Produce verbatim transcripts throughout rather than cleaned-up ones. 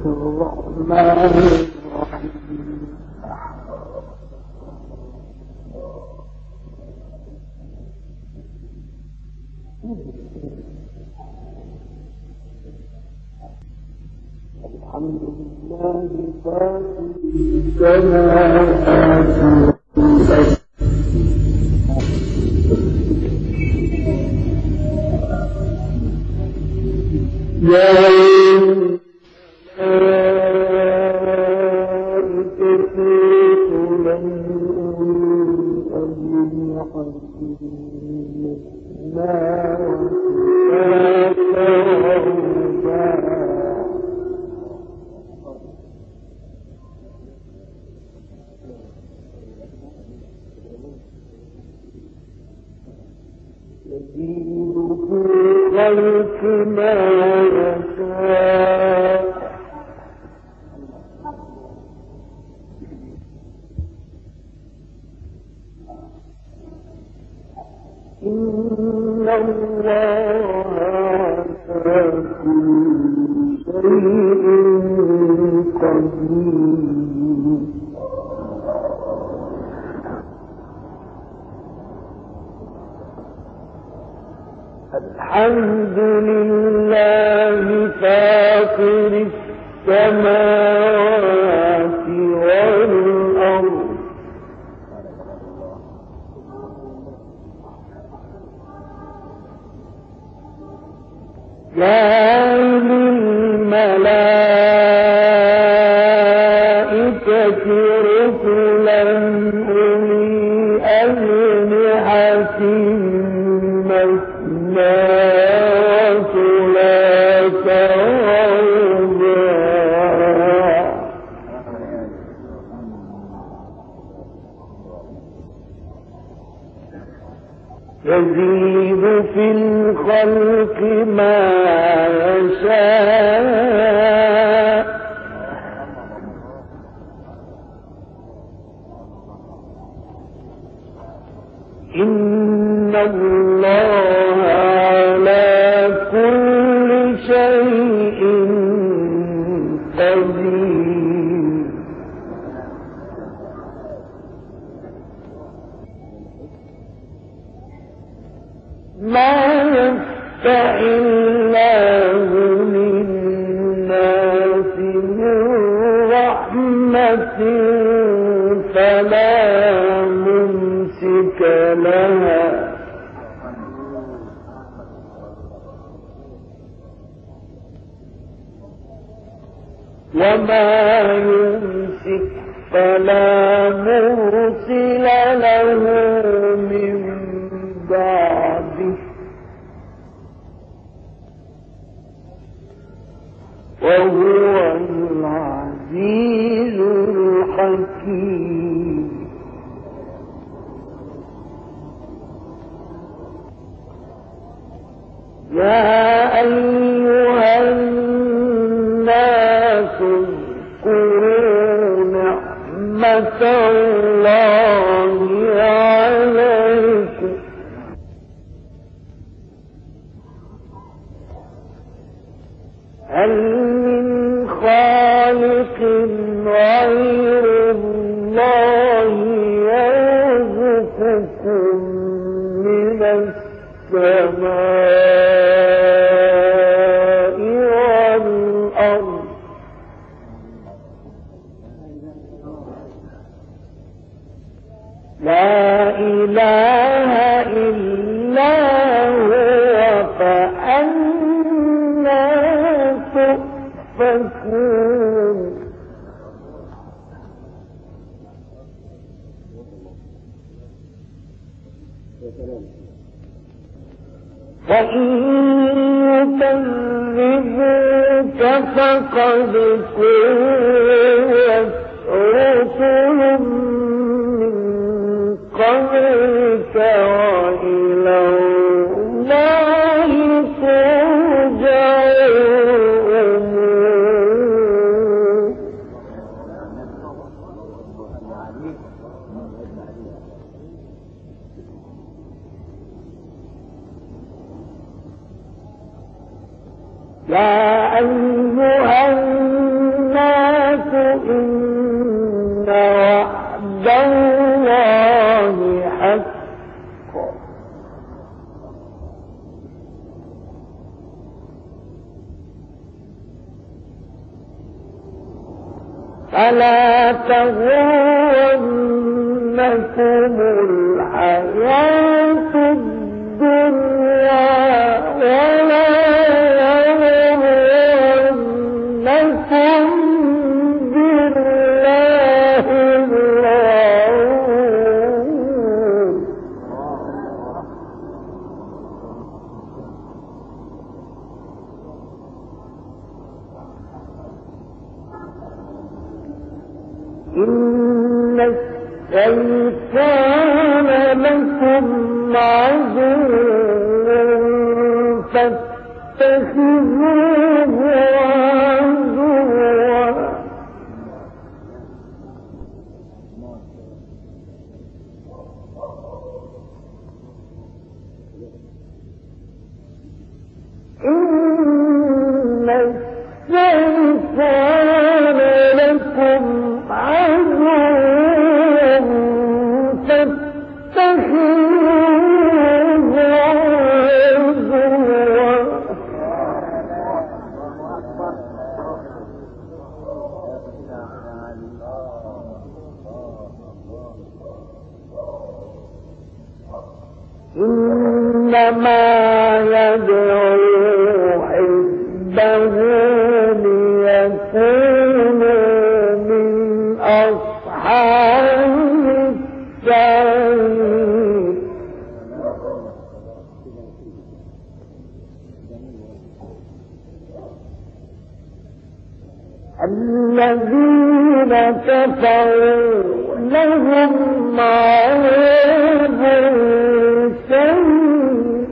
الحمد لله فاتح السماوات يا الحمد لله فاطر السماوات والأرض جاعل الملائكة رسلا أولي أجنحة يزيد في الخلق ما يشاء إن الله على كل شيء قدير ما يفتح الله للناس من رحمة فلا ممسك لها وما يمسك فلا مرسل له من بعده وهو العزيز الحكيم يا أيها الناس اذكروا نعمة الله عليكم هل من خالق غير الله يرزقكم من السماء والأرض لا إله إلا هو فأنا تؤفكون فإن يكذبوك فقد كذبت رسل من قبلك وإلى الله ترجع الأمور يا أيها فلا تغرنكم الحياة الدنيا ولا يغرنكم بالله الغرور. إن الشيطان لكم عدو فاتخذوه عدوا. إن الشيطان لكم عدو فاتخذوه عدوا. إنما يدعو حزبه ليكونوا من أصحاب السعير. الذين كفروا لهم عذاب شديد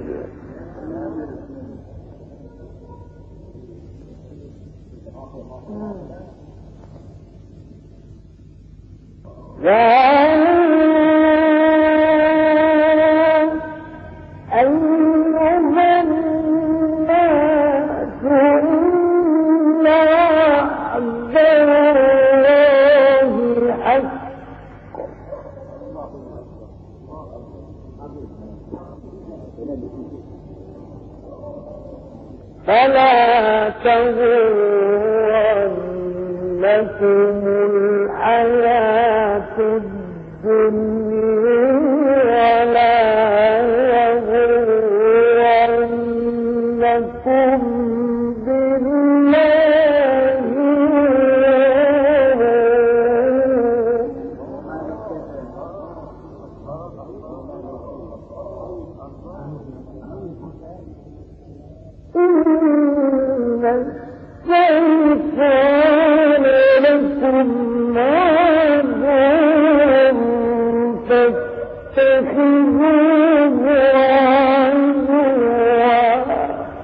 يا أيها الناس إن وعد الله حق فلا تغرنكم الحياة الدنيا ولا يغرنكم بالله إن الشيطان لكم عدو فاتخذوه عدوا.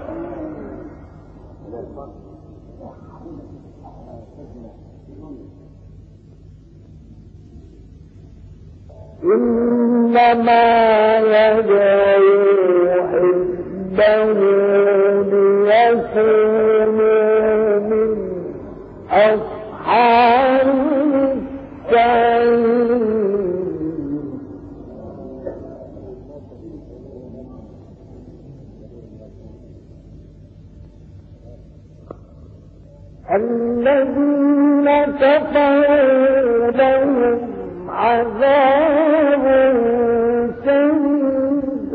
إنما يدعو حزبه ليكونوا من أصحاب السعير. الذين كفروا لهم عذاب شديد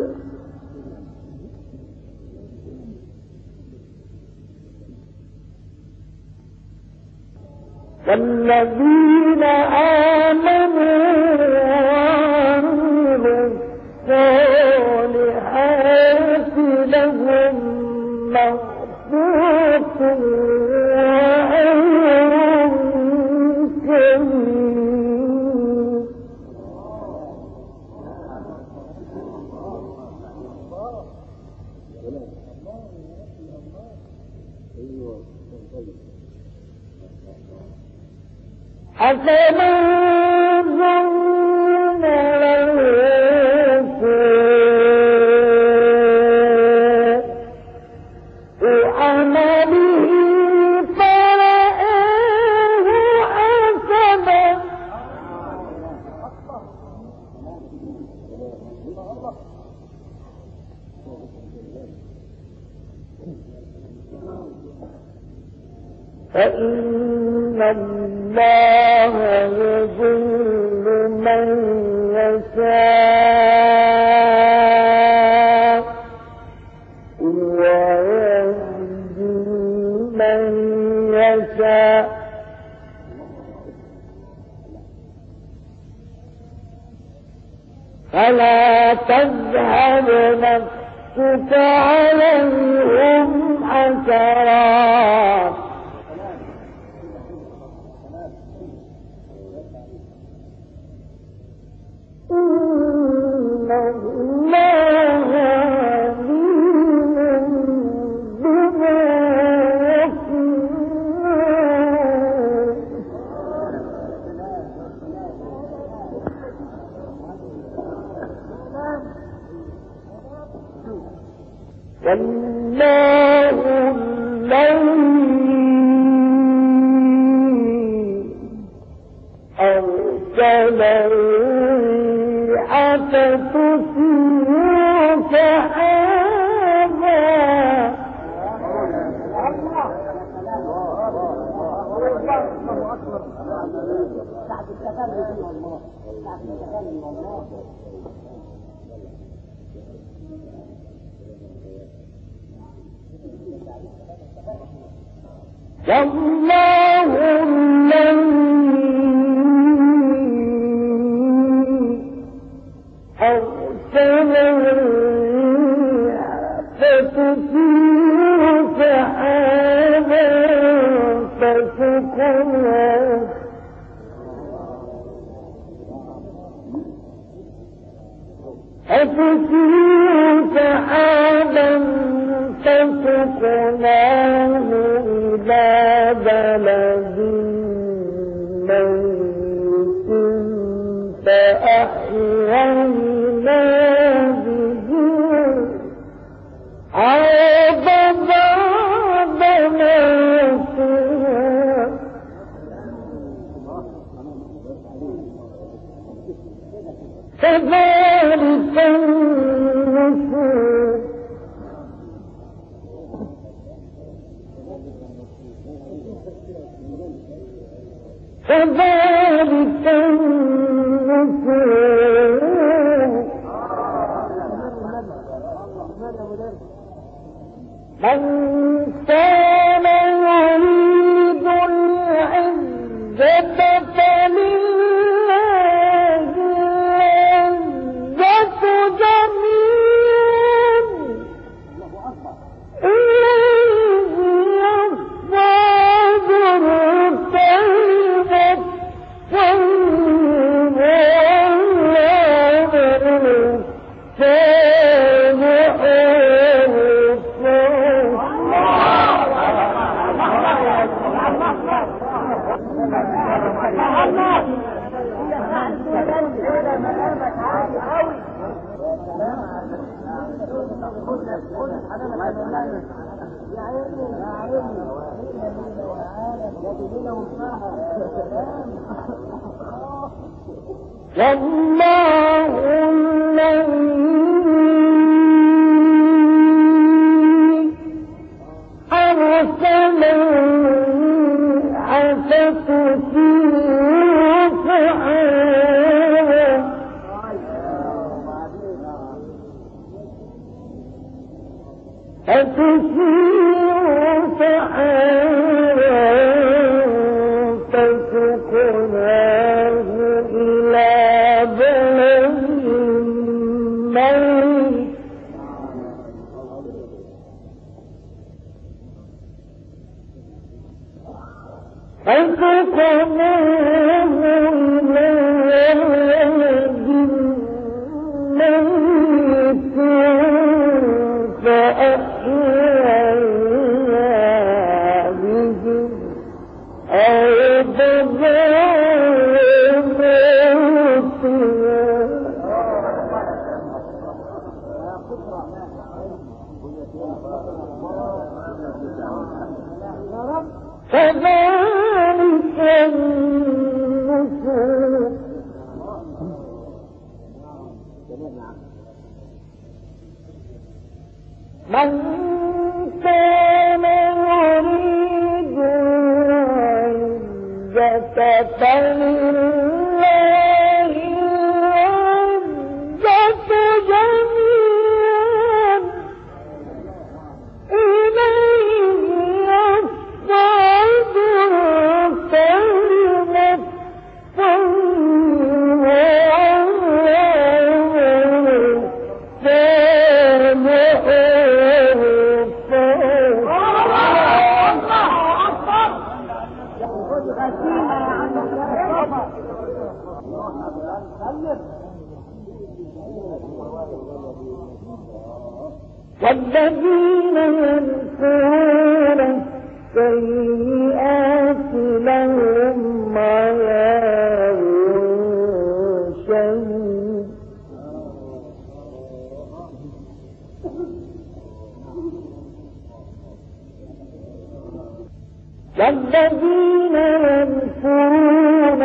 والذين آمنوا وعملوا الصالحات لهم مغفرة وأجر كريم. أفمن ظن له سوء عمله فرآه حسنا فإن الله يضل من يشاء ويهدي من يشاء فلا تذهب نفسك عليهم حسرات إن الله عليم بما يصنعون والله الذي أرسل الريح فتثير سحابا والله الذي أرسل الريح فتثير سحابا فسقناه فتثير سحابا فسقناه إلى بلد ميت فأحيينا به الأرض بعد موتها كذلك النشور كذلك النشور من كان يريد العزة فلله العزة جميعا إليه يصعد الكلم الطيب والعمل الصالح والله الذي أرسل الريح فتثير سحابا فتثير سحابا فسقناه إلى بلد ميت فسقناه إلى بلد ميت فأحيينا به الأرض بعد موتها كذلك النشور من كان يريد فلله العزة جميعا إليه يصعد الكلم الطيب والذين ينكرون السيئات لهم عذاب شديد والذين ينكرون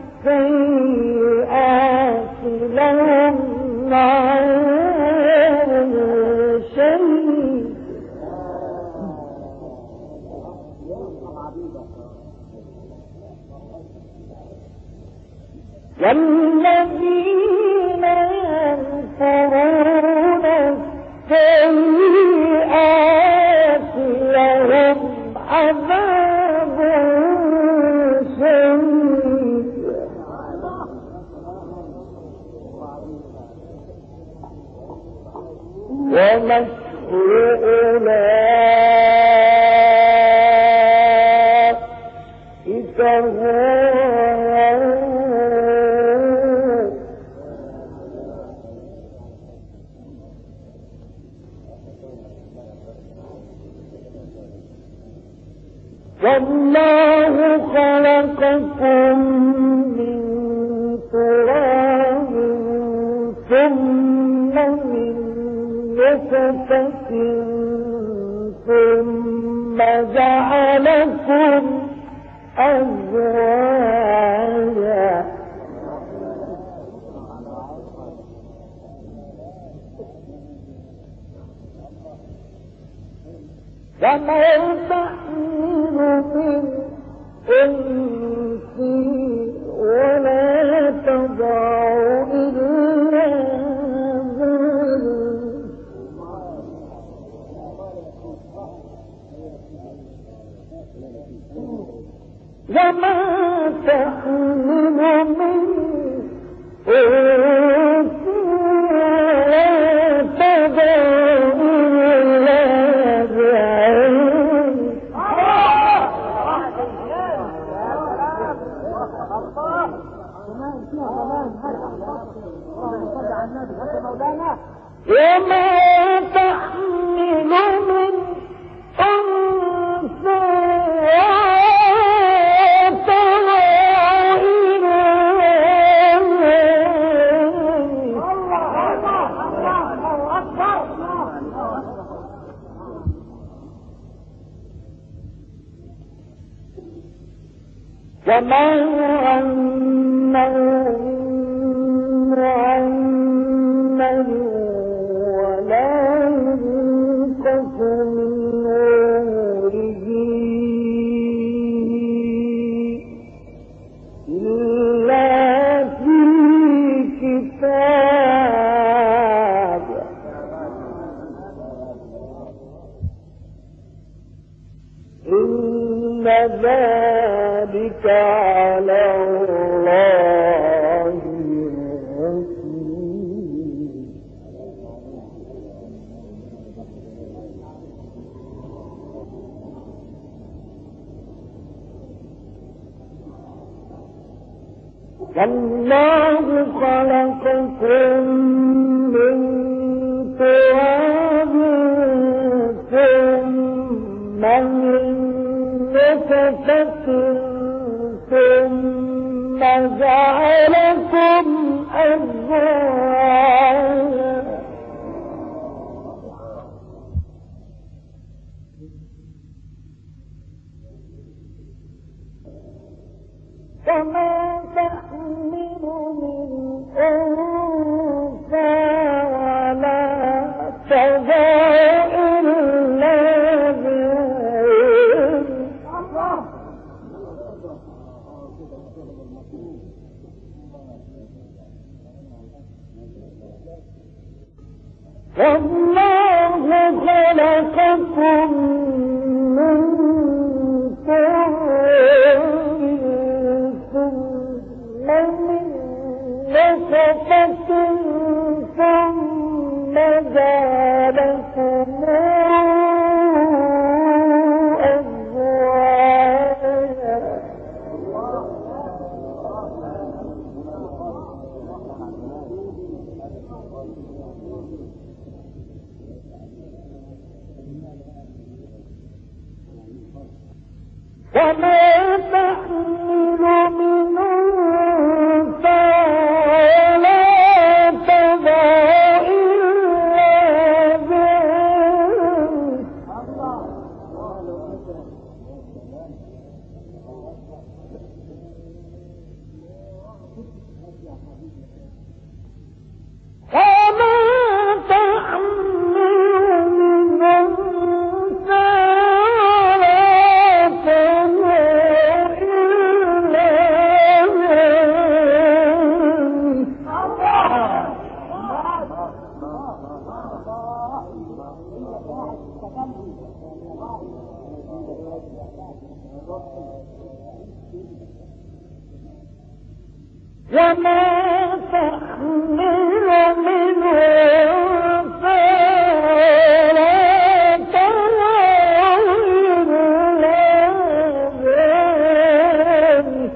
السيئات لهم عذاب شديد والذين ينكرون السيئات لهم عذاب شديد ومكر أولئك هو والله خلقكم من تراب ثم من نطفة ثم جعلكم أزواجا وما تحمل من أنثى ولا تضع إلا وما تحمل من أنثى ولا تضع إلا وما تحمل من أنثى وما أنه معمر ولا ينقص من نوره إلا في كتاب إن ذلك على الله يسير والله خلقكم من تراب ثم من نطفة ثم جعلكم أزواجا وما تحمل من أنثى ولا تضع إلا والله خلقكم من طين ثم من نطفة ثم جعلكم وما تحمل من أنثى ولا تضع إلا بعلمه وما تحمل من أنثى وما تحمل من أنثى ولا تضع إلا بعلمه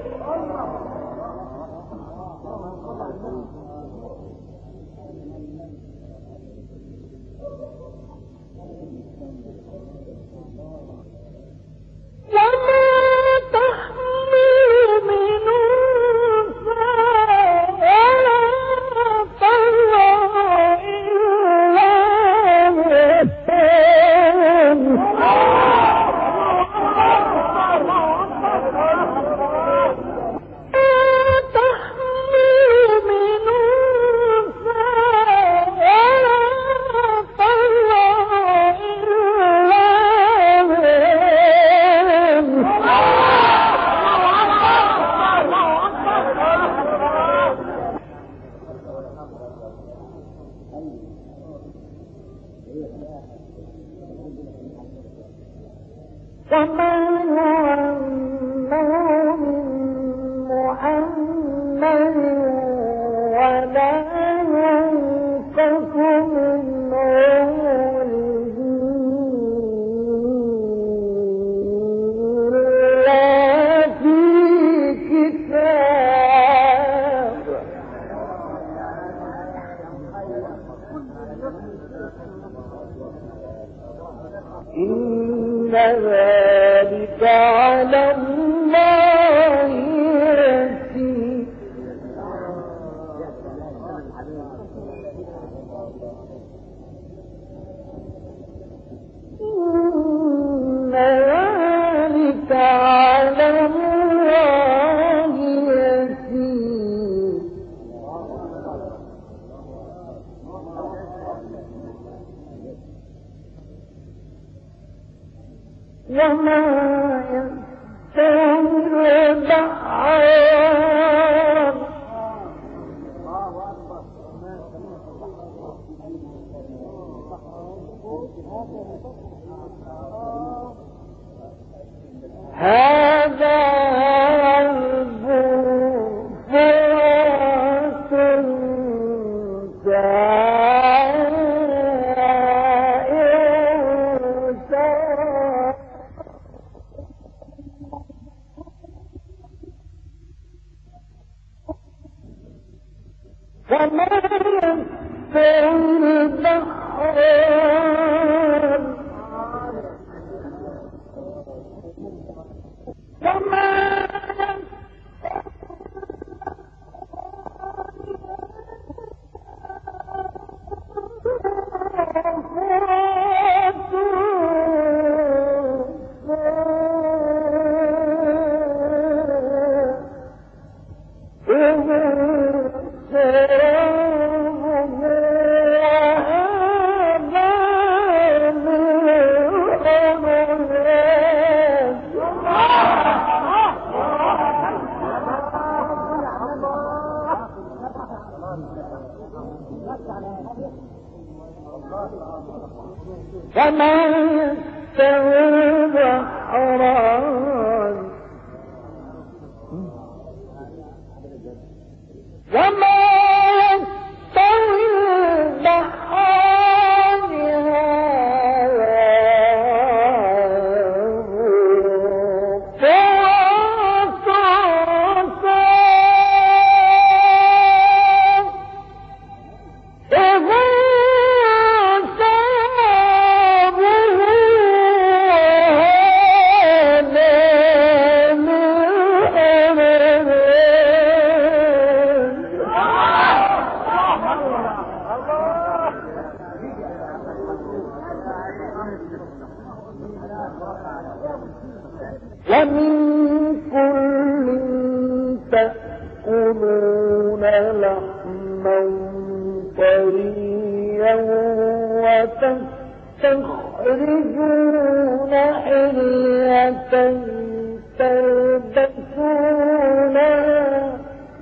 وما يعمر من محمد ولا ينقص من عمره إلا في كتاب إن ذلك على الله يسير إن ذلك على الله يسير وما يستوي البحران هذا عذب فرات وما يستوي البحران وما وما يستوي البحران وما يستوي البحران ومن كل تأكلون لحما طريا وتستخرجون حلية تلبسونها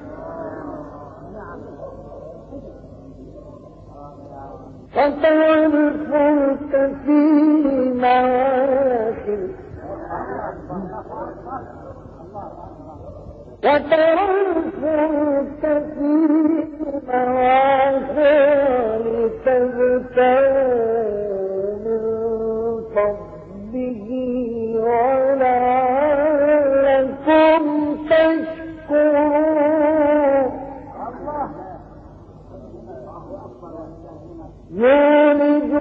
وترى الفلك فيه مواخر وترى الفلك فيه مواخر لتبتغوا من فضله ولعلكم تشكرون يولج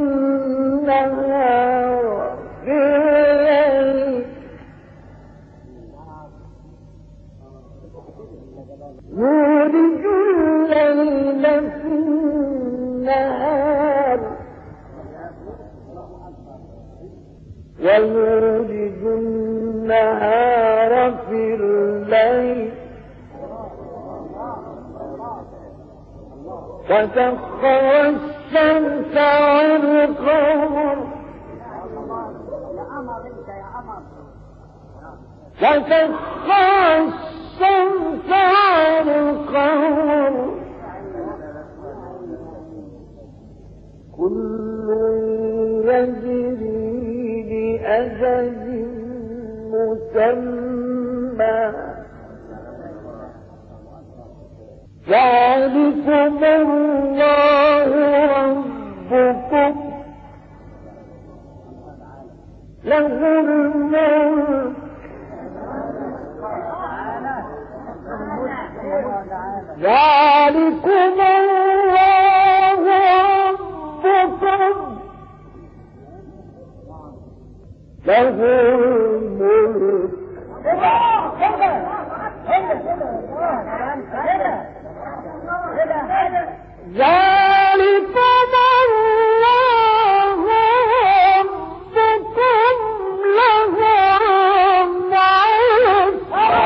النهار في الليل يولج الليل في النهار ويولج النهار في الليل وسخر الشمس والقمر وسخر الشمس والقمر كل يجري لأجل مسمى ذلكم الله ربكم له الملك ذلكم الله ربكم له الملك ذلكم الله ربكم له الملك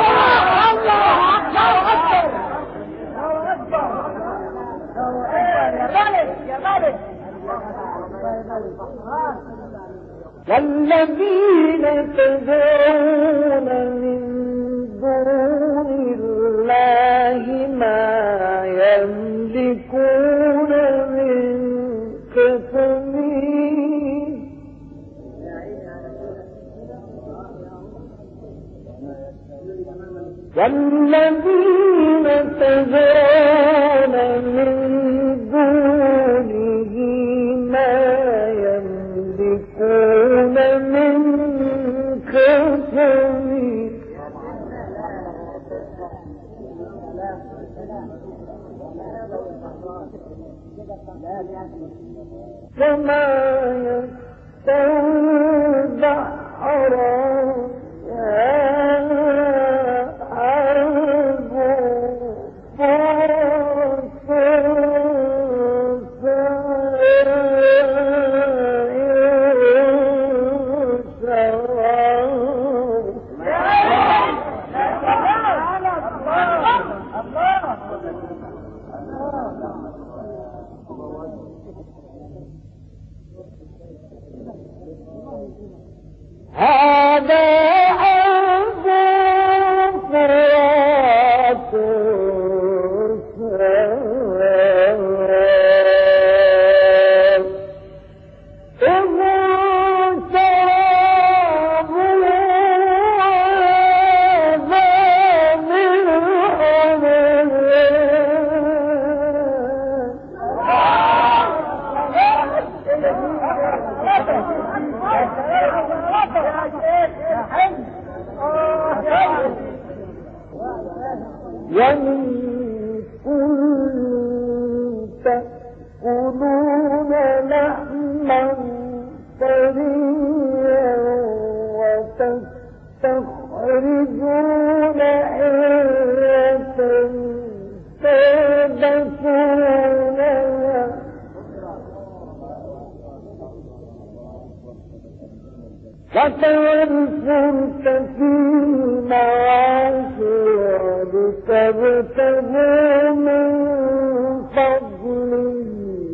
والذين تدعون من دون الله ما يملكون من قطمير والذين تدعون من دونه ما يملكون من قطمير وما يستوي البحران عذب فرس سائر هذا عذب فرات سائر ومن كل تأكلون لحما طريا وتستخرجون حلية تلبسونها وترى الفلك فيه مواخر لتبتغوا من فضله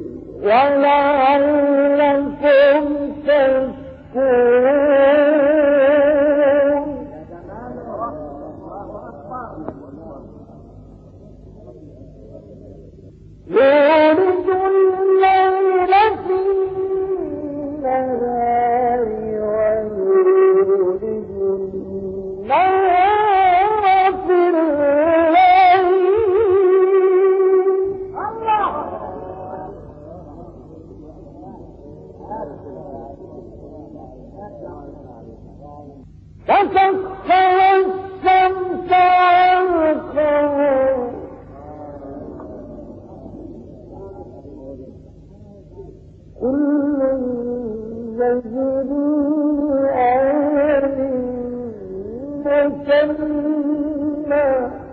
ولعلكم تشكرون. يولج الليل في النهار ويولج النهار في الليل. الله فسخر الشمس والقمر كل يجري لأجل مسمى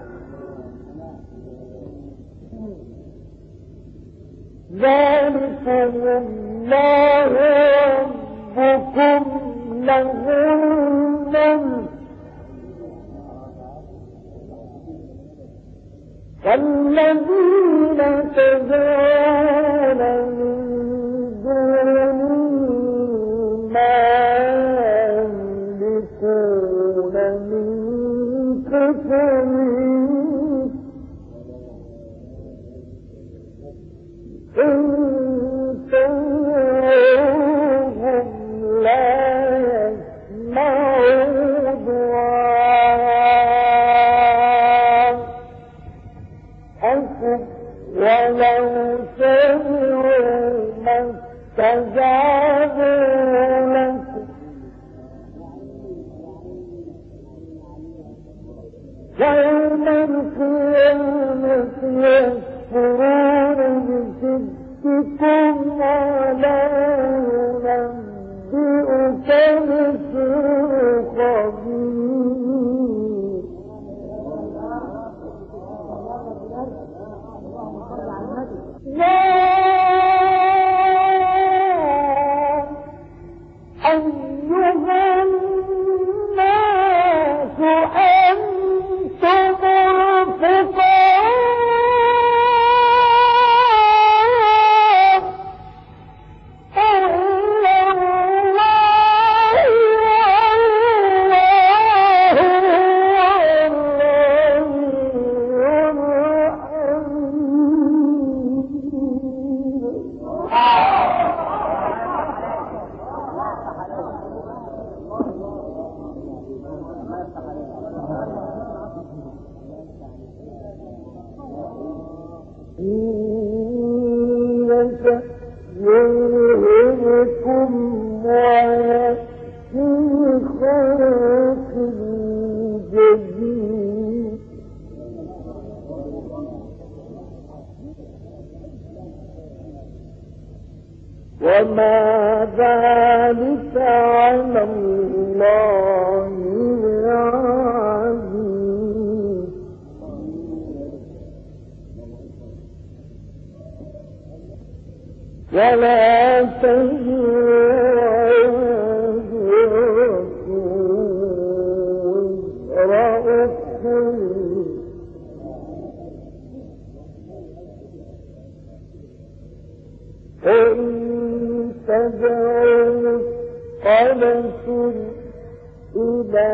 ذلكم الله ربكم له الملك والذين تدعون من دونه ما يملكون من قطمير إن تدعوهم لا يسمعوا دعاءكم ولو سمعوا ما استجابوا لكم ويوم القيامة يكفرون بصدقكم ولا ينبئك مثل خبير. يا أيها الناس أنتم الفقراء إلى الله والله يذهبكم ويأتي خلق جديد وما ذلك على الله بعزيز. ولا تزر وزر أخرى وإن تدعو مثقلة إلى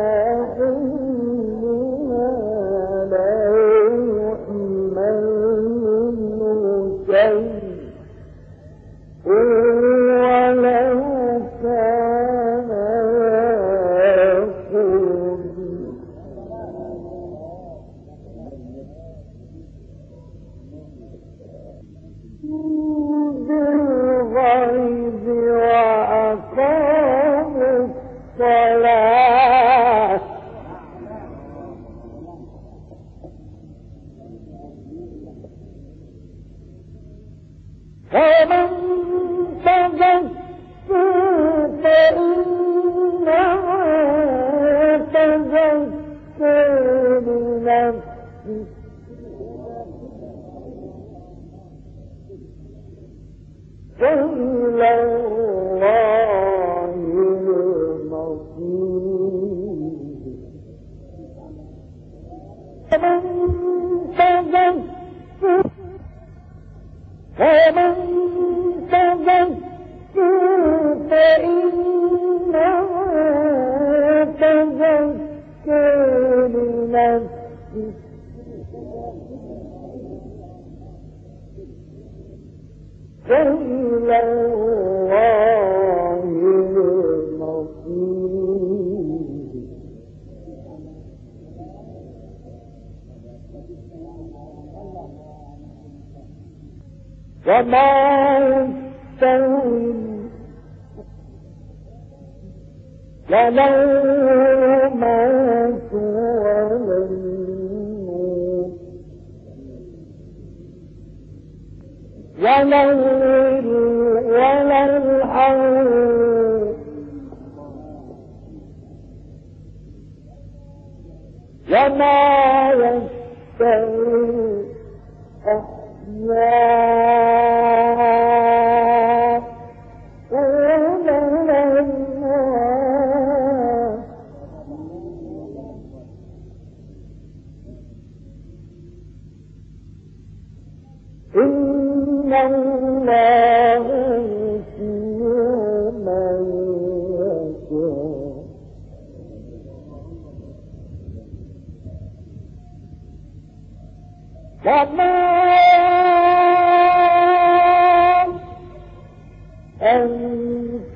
حملها لا يحمل منه شيء ولو كان يقول بالغيب وأقام الصلاة فمن تزكى فإنما تزكى لنفسه وإلى الله المصير. فمن تزكى فمن تزكى فإنما تزكى لنفسه وإلى الله المصير. وما يستوي الظلمات والنور ولا الليل ولا الحرور وما يستوي الأحياء ولا الأموات إن الله يسمع من يشاء وما أنت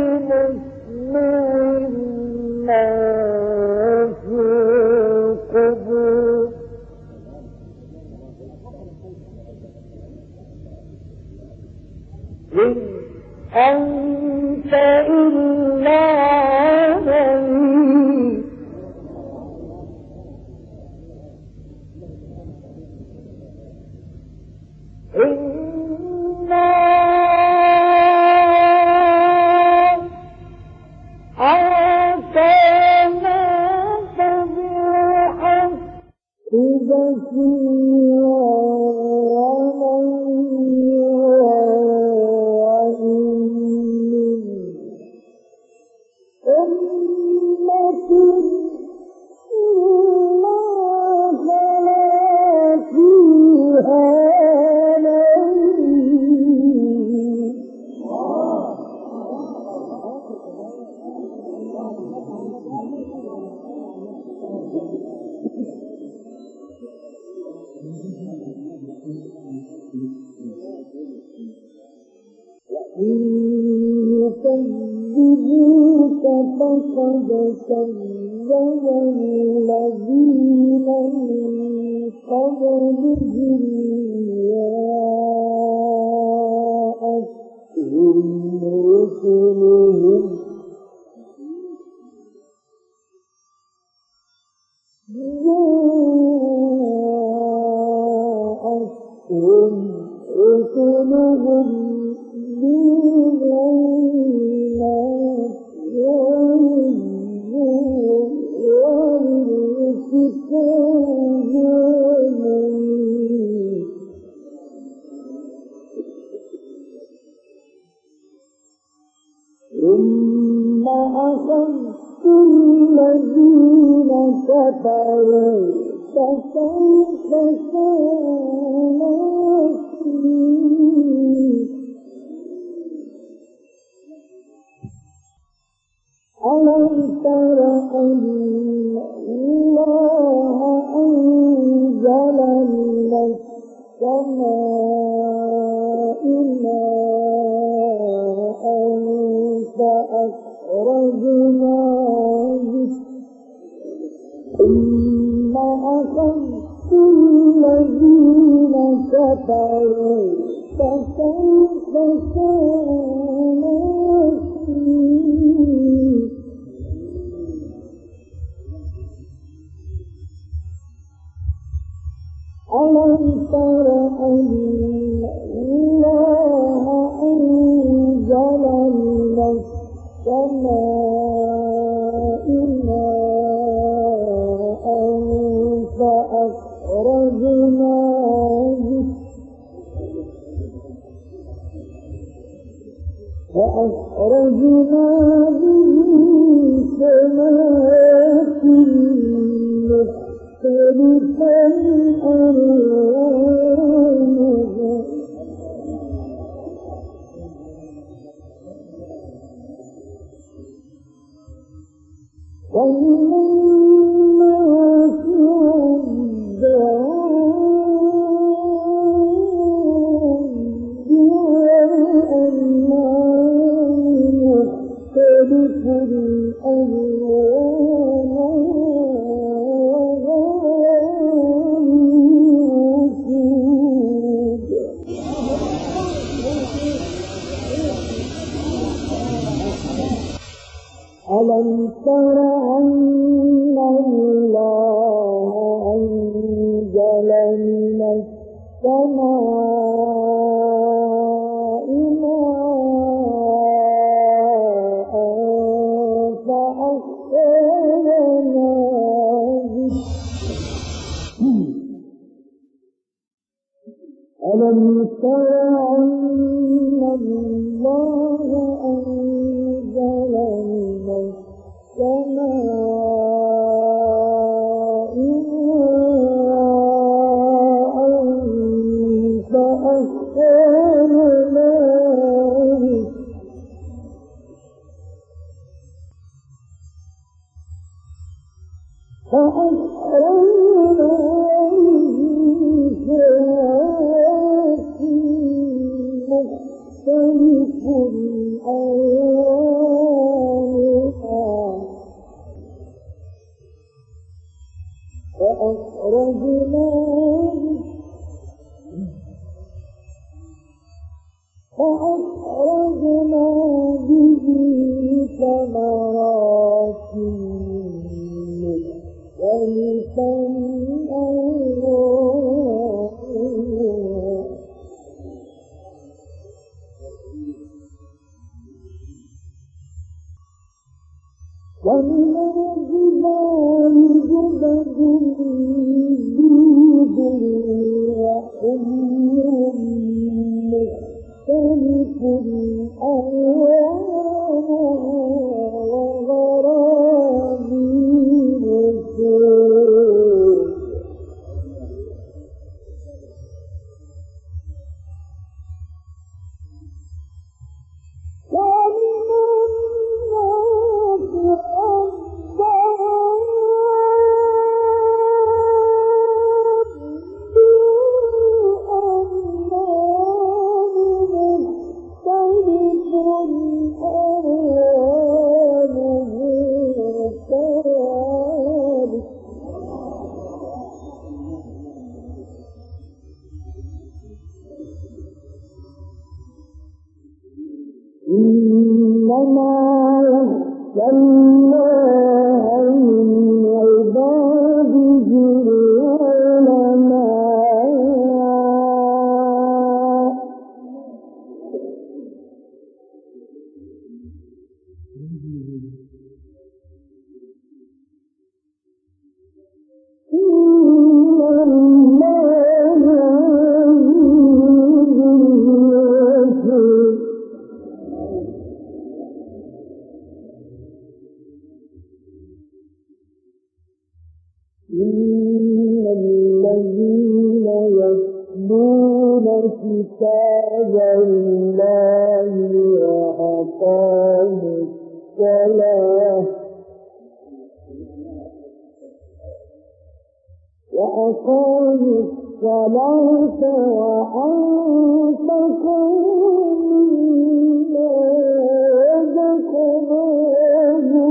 بمسمع ما في القبور إن أنت إلا نذير إنا أعطيناك بالحق بشيرا يكذبوك فقد كذب الذين من قبلهم جاءتهم رسلهم جاءتهم رسلهم ثم أخذت الذين كفروا فكيف كان نكير ألم تر أن الله أنزل من السماء ماء فأخرجنا به ثم أخذت الذين كفروا فكيف كان نكير ألم تر أن الله السماء ماء فأخرجنا به فأخرجنا به ثمرات مختلفا ألوانها ومن الناس مختلف الألوان ألم تر أن الله أنزل من السماء ماء فأحيينا به ألم تر أن الله أنزل من السماء ماء فأحيينا به فأحيينا مختلف ألوانها فأخرجنا فأخرجنا به ثمرات مختلفا ألوانها ومن الجبال جدد بيض وحمر مختلف ألوانها وغرابيب سود إنما يخشى الله من عباده العلماء إن الذين يتلون كتاب الله وأقاموا الصلاة وأقاموا الصلاة وأنفقوا مما رزقناهم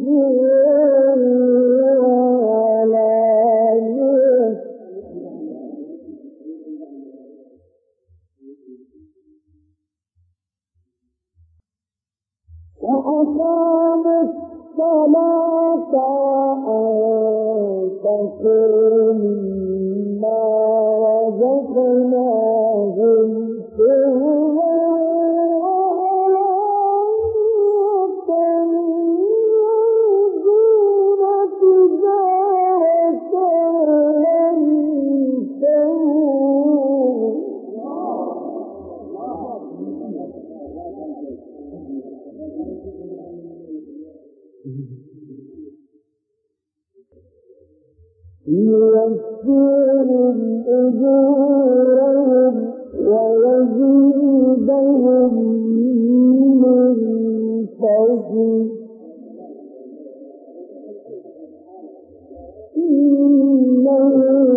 وأقاموا الصلاة وأنفقوا مما رزقناهم سرا وعلانية يوفيهم أجورهم ويزيدهم من فضله إنه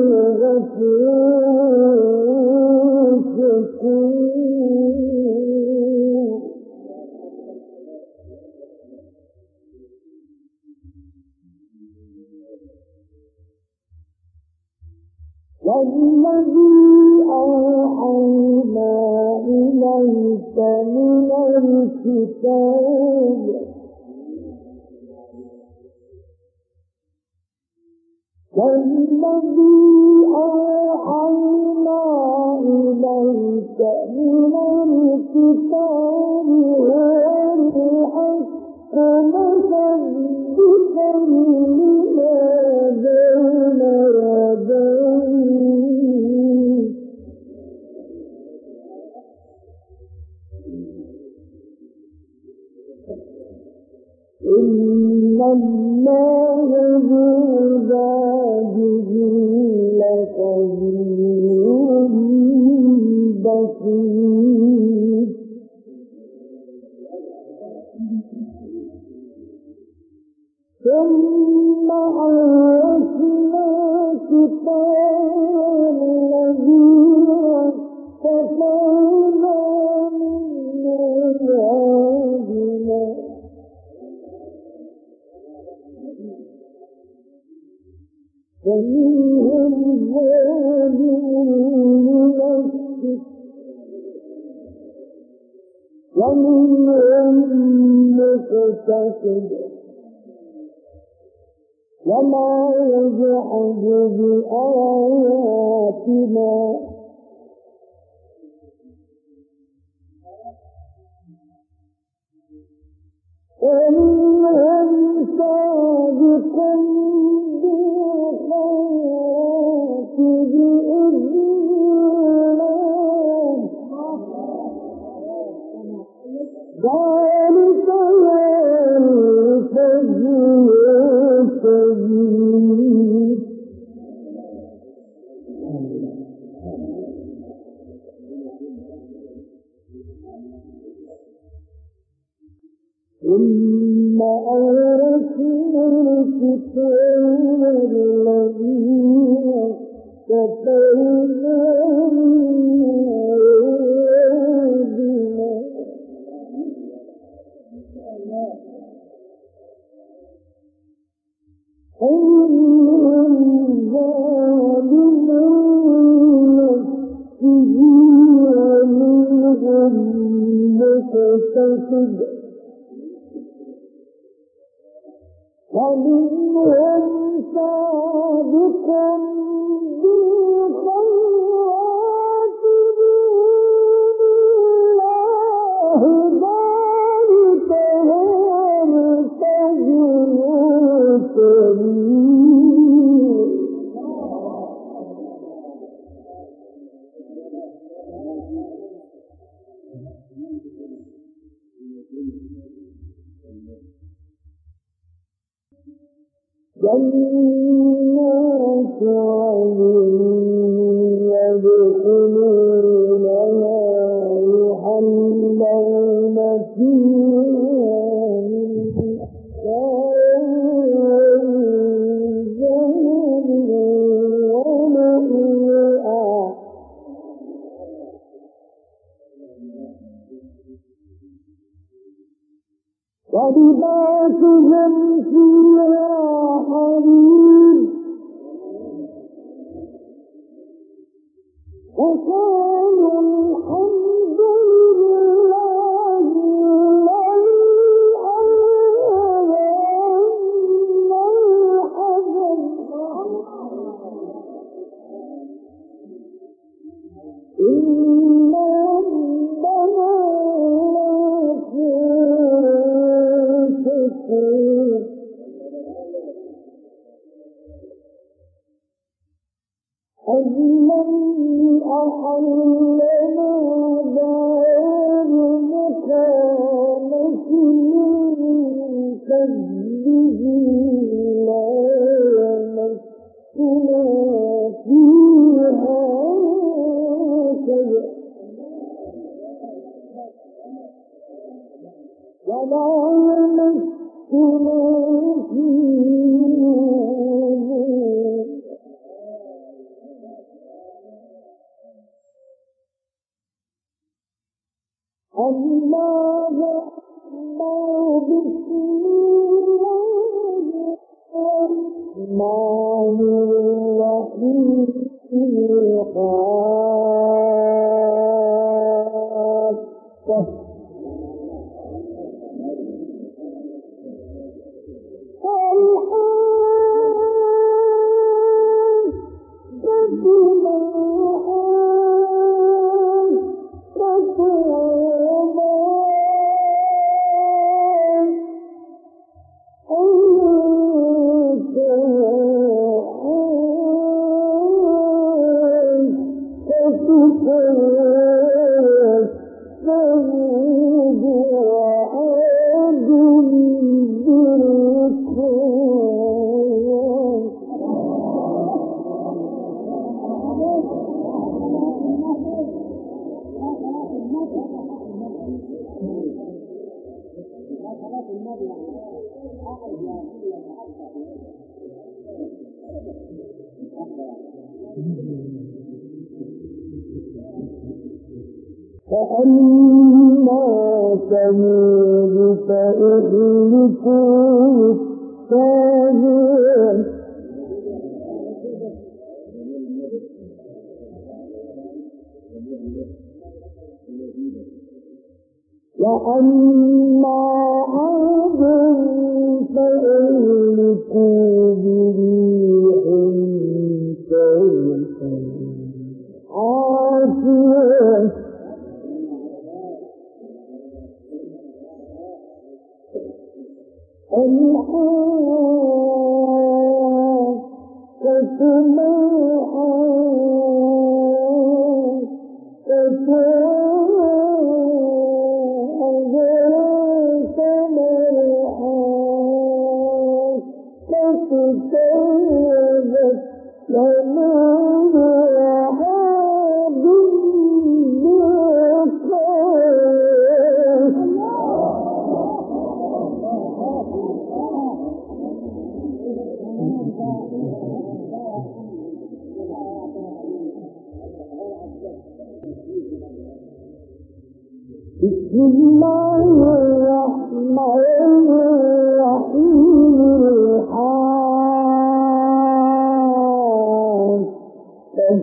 غفور شكور. والذي أوحينا إليك من الكتاب والذي أوحينا إليك من الكتاب هو الحق مصدقا لما بين يديه إن الله بعباده لخبير بصير. ثم أورثنا كتاب الذين اصطفينا من عبادنا فمنهم ظالم لنفسه ومنهم مقتصد وما يجحد بآياتنا ومنهم سابق بالخيرات بإذن الله ذلك هو الفضل الكبير. ثم أورثنا الكتاب الذين اصطفينا من عبادنا فمنهم ظالم لنفسه ومنهم مقتصد ومنهم سابق بالخيرات بإذن الله ذلك هو الفضل الكبير. جنات عدن يدخلونها يحلون فيها من أساور ولؤلؤا ولباسهم فيها حرير وقالوا الحمد لله الذي أذهب عنا الحزن إن ربنا لغفور شكور. الذي أحلنا دار مقامة من فضله لا يمسنا فأما ثمود فأهلكوا بالطاغية وأما عاد فأهلكوا بريح صرصر عاتية الحاقة ما الحاقة أدراك ما الحاقة كذبت ثمود وعاد بالقارعة بسم الله الرحمن الرحيم الحاقة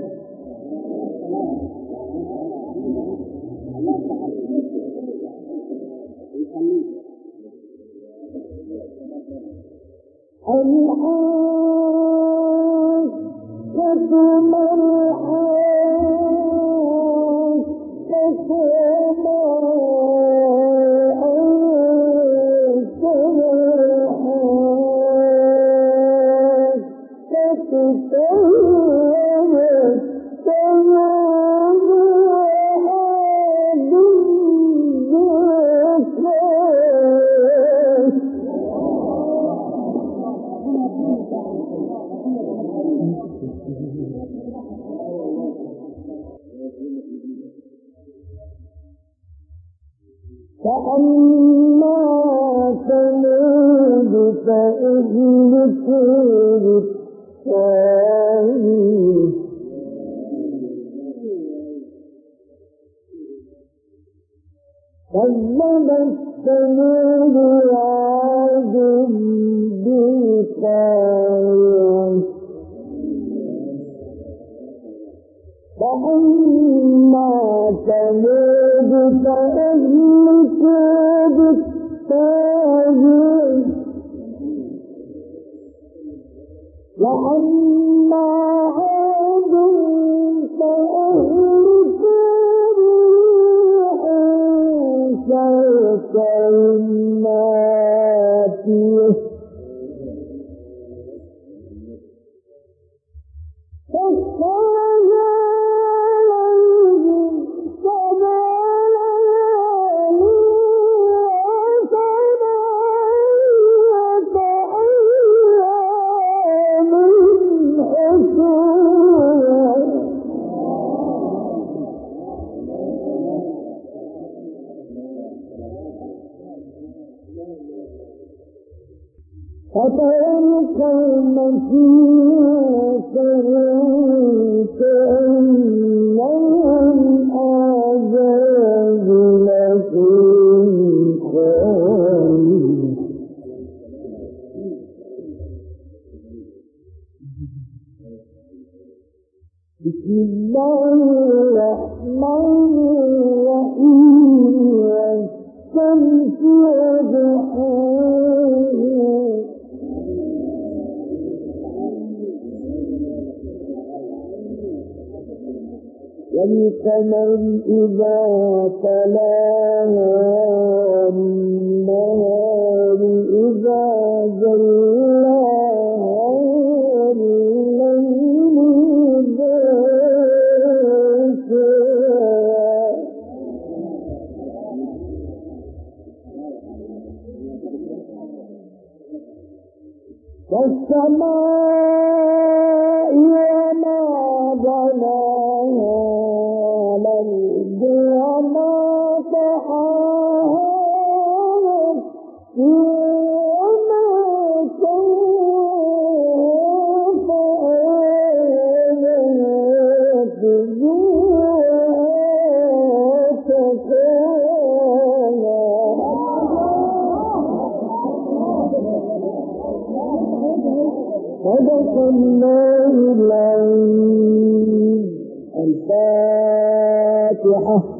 الحاقة ما الحاقة وما أدراك ما الحاقة كذبت ثمود وعاد بالقارعة فأما ثمود فأهلكوا بالطاغية كذبت ثمود وعاد بالقارعة فأما ثمود فأهلكوا بالطاغية وأما عاد فأهلكوا بريح صرصر عاتية سخرها عليهم سبع ليال وثمانية أيام حسوما فترى القوم فيها كأنهم أعجاز نخيل خاوية بسم الله الرحمن الرحيم والشمس وضحاها والقمر إذا تلاها والنهار إذا جلاها والليل إذا سجاها والسماء وما بناها والأرض وما طحاها صدق الله العظيم. الفاتحة.